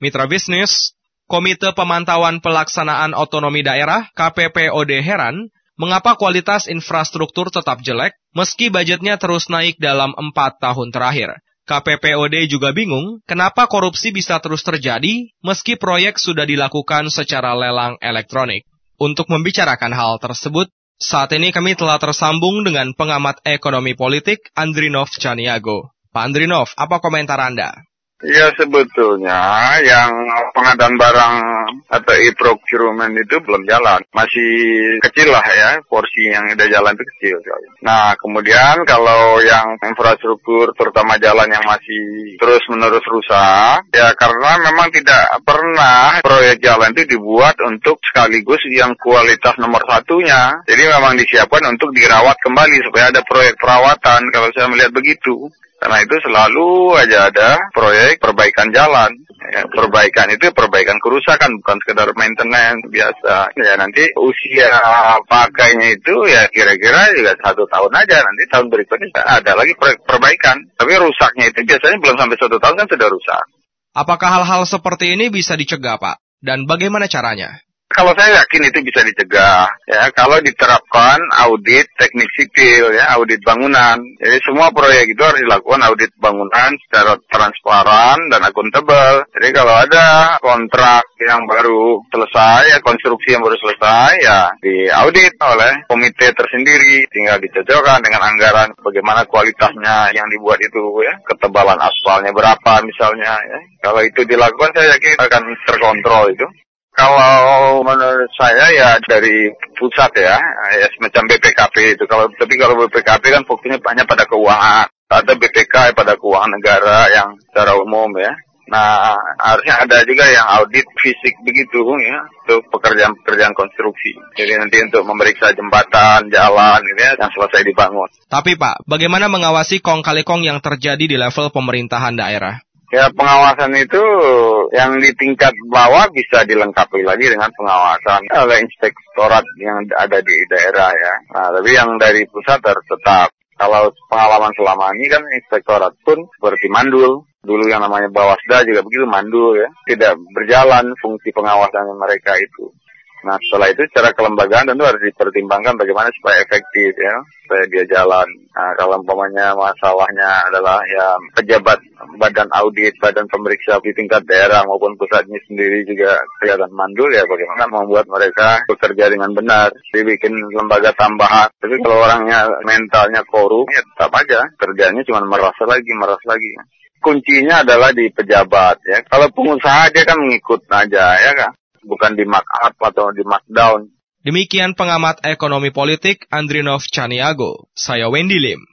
Mitra bisnis, Komite Pemantauan Pelaksanaan Otonomi Daerah (KPPOD) heran mengapa kualitas infrastruktur tetap jelek meski budgetnya terus naik dalam 4 tahun terakhir. KPPOD juga bingung kenapa korupsi bisa terus terjadi meski proyek sudah dilakukan secara lelang elektronik. Untuk membicarakan hal tersebut, saat ini kami telah tersambung dengan pengamat ekonomi politik Andrinov Caniago. Pak Andrinov, apa komentar Anda? Ya, sebetulnya yang pengadaan barang atau e-procurement itu belum jalan. Masih kecil lah ya, porsi yang udah jalan itu kecil. Nah, kemudian kalau yang infrastruktur, terutama jalan yang masih terus-menerus rusak, ya karena memang tidak pernah proyek jalan itu dibuat untuk sekaligus yang kualitas nomor satunya. Jadi memang disiapkan untuk dirawat kembali supaya ada proyek perawatan, kalau saya melihat begitu. Karena itu selalu aja ada proyek perbaikan jalan. Ya, perbaikan itu perbaikan kerusakan, bukan sekedar maintenance biasa. Ya nanti usia pakainya itu ya kira-kira juga 1 tahun aja. Nanti tahun berikutnya ada lagi proyek perbaikan. Tapi rusaknya itu biasanya belum sampai 1 tahun kan sudah rusak. Apakah hal-hal seperti ini bisa dicegah, Pak? Dan bagaimana caranya? Kalau saya yakin itu bisa dicegah, ya kalau diterapkan audit teknik sipil, ya audit bangunan. Jadi semua proyek itu harus dilakukan audit bangunan secara transparan dan akuntabel. Jadi kalau ada kontrak yang baru selesai, ya konstruksi yang baru selesai, ya diaudit oleh komite tersendiri, tinggal dicocokkan dengan anggaran bagaimana kualitasnya yang dibuat itu, ya ketebalan aspalnya berapa misalnya. Ya. Kalau itu dilakukan, saya yakin akan terkontrol itu. Kalau menurut saya ya dari pusat ya semacam BPKP itu. Tapi kalau BPKP kan fokusnya banyak pada keuangan. Ada BPK pada keuangan negara yang secara umum ya. Nah, harusnya ada juga yang audit fisik begitu ya untuk pekerjaan-pekerjaan konstruksi. Jadi nanti untuk memeriksa jembatan, jalan gitu ya yang selesai dibangun. Tapi Pak, bagaimana mengawasi kong kali kong yang terjadi di level pemerintahan daerah? Ya, pengawasan itu yang di tingkat bawah bisa dilengkapi lagi dengan pengawasan oleh inspektorat yang ada di daerah ya. Nah, tapi yang dari pusat harus tetap. Kalau pengalaman selama ini kan inspektorat pun seperti mandul. Dulu yang namanya Bawasda juga begitu mandul ya. Tidak berjalan fungsi pengawasan mereka itu. Nah, setelah itu secara kelembagaan tentu harus dipertimbangkan bagaimana supaya efektif ya, supaya dia jalan. Nah, kalau umpamanya masalahnya adalah ya pejabat badan audit, badan pemeriksa di tingkat daerah maupun pusatnya sendiri juga kelihatan mandul ya, bagaimana membuat mereka bekerja dengan benar, dibikin lembaga tambahan. Tapi kalau orangnya mentalnya korup, ya tetap aja kerjanya cuma meras lagi. Kuncinya adalah di pejabat ya. Kalau pengusaha dia kan mengikut aja ya kan. Bukan di mark up atau di markdown. Demikian pengamat ekonomi politik Andrinov Caniago. Saya Wendy Lim.